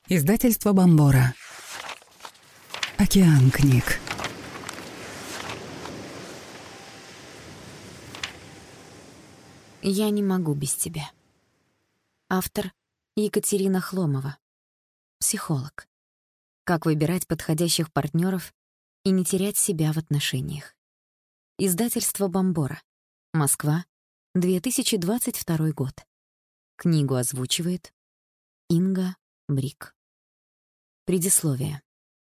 Издательство Бомбора. Океан книг. «Я не могу без тебя». Автор Екатерина Хломова. Психолог. Как выбирать подходящих партнеров и не терять себя в отношениях. Издательство Бомбора. Москва, 2022 год. Книгу озвучивает Инга Брик. Предисловие.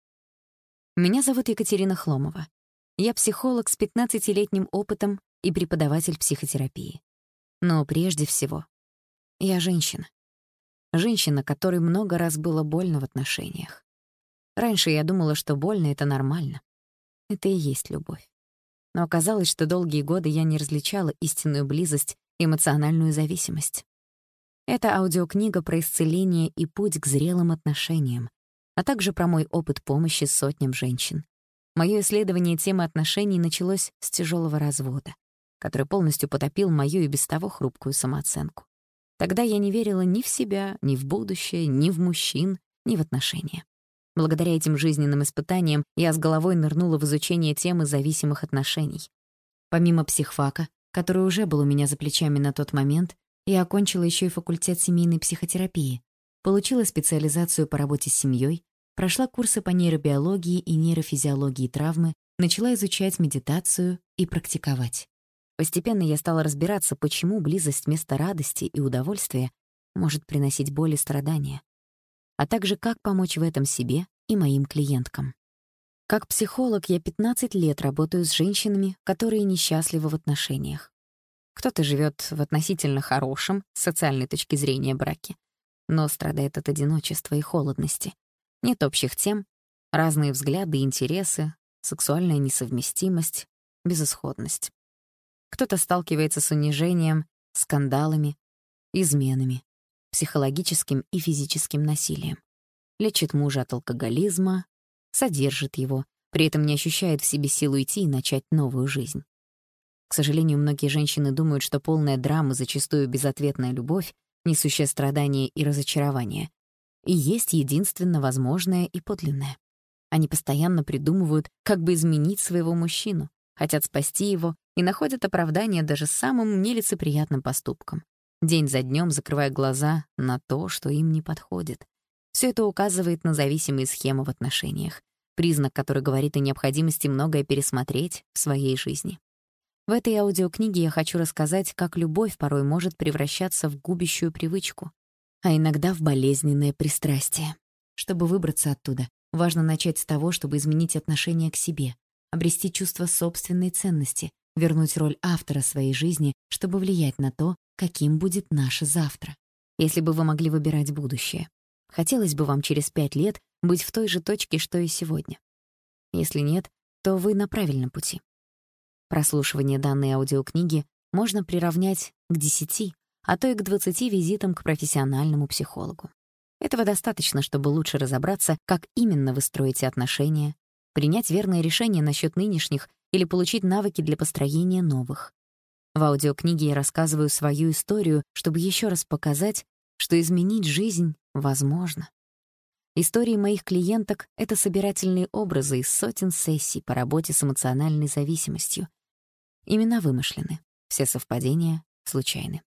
Меня зовут Екатерина Хломова. Я психолог с 15-летним опытом и преподаватель психотерапии. Но прежде всего, я женщина. Женщина, которой много раз было больно в отношениях. Раньше я думала, что больно — это нормально. Это и есть любовь. Но оказалось, что долгие годы я не различала истинную близость и эмоциональную зависимость. Это аудиокнига про исцеление и путь к зрелым отношениям, а также про мой опыт помощи сотням женщин. Моё исследование темы отношений началось с тяжелого развода, который полностью потопил мою и без того хрупкую самооценку. Тогда я не верила ни в себя, ни в будущее, ни в мужчин, ни в отношения. Благодаря этим жизненным испытаниям я с головой нырнула в изучение темы зависимых отношений. Помимо психфака, который уже был у меня за плечами на тот момент, я окончила еще и факультет семейной психотерапии, получила специализацию по работе с семьей, прошла курсы по нейробиологии и нейрофизиологии травмы, начала изучать медитацию и практиковать. Постепенно я стала разбираться, почему близость вместо радости и удовольствия может приносить боль и страдания, а также как помочь в этом себе и моим клиенткам. Как психолог я 15 лет работаю с женщинами, которые несчастливы в отношениях. Кто-то живет в относительно хорошем, с социальной точки зрения, браке, но страдает от одиночества и холодности. Нет общих тем, разные взгляды и интересы, сексуальная несовместимость, безысходность. Кто-то сталкивается с унижением, скандалами, изменами, психологическим и физическим насилием. Лечит мужа от алкоголизма, содержит его, при этом не ощущает в себе силу идти и начать новую жизнь. К сожалению, многие женщины думают, что полная драма, зачастую безответная любовь, несущая страдания и разочарования, и есть единственно возможное и подлинное. Они постоянно придумывают, как бы изменить своего мужчину, хотят спасти его и находят оправдание даже самым нелицеприятным поступкам, день за днем закрывая глаза на то, что им не подходит. Все это указывает на зависимые схемы в отношениях, признак, который говорит о необходимости многое пересмотреть в своей жизни. В этой аудиокниге я хочу рассказать, как любовь порой может превращаться в губящую привычку, а иногда в болезненное пристрастие. Чтобы выбраться оттуда, важно начать с того, чтобы изменить отношение к себе, обрести чувство собственной ценности, вернуть роль автора своей жизни, чтобы влиять на то, каким будет наше завтра. Если бы вы могли выбирать будущее, хотелось бы вам через 5 лет быть в той же точке, что и сегодня. Если нет, то вы на правильном пути. Прослушивание данной аудиокниги можно приравнять к 10, а то и к 20 визитам к профессиональному психологу. Этого достаточно, чтобы лучше разобраться, как именно вы строите отношения, принять верное решение насчет нынешних или получить навыки для построения новых. В аудиокниге я рассказываю свою историю, чтобы еще раз показать, что изменить жизнь возможно. Истории моих клиенток — это собирательные образы из сотен сессий по работе с эмоциональной зависимостью. Имена вымышлены, все совпадения случайны.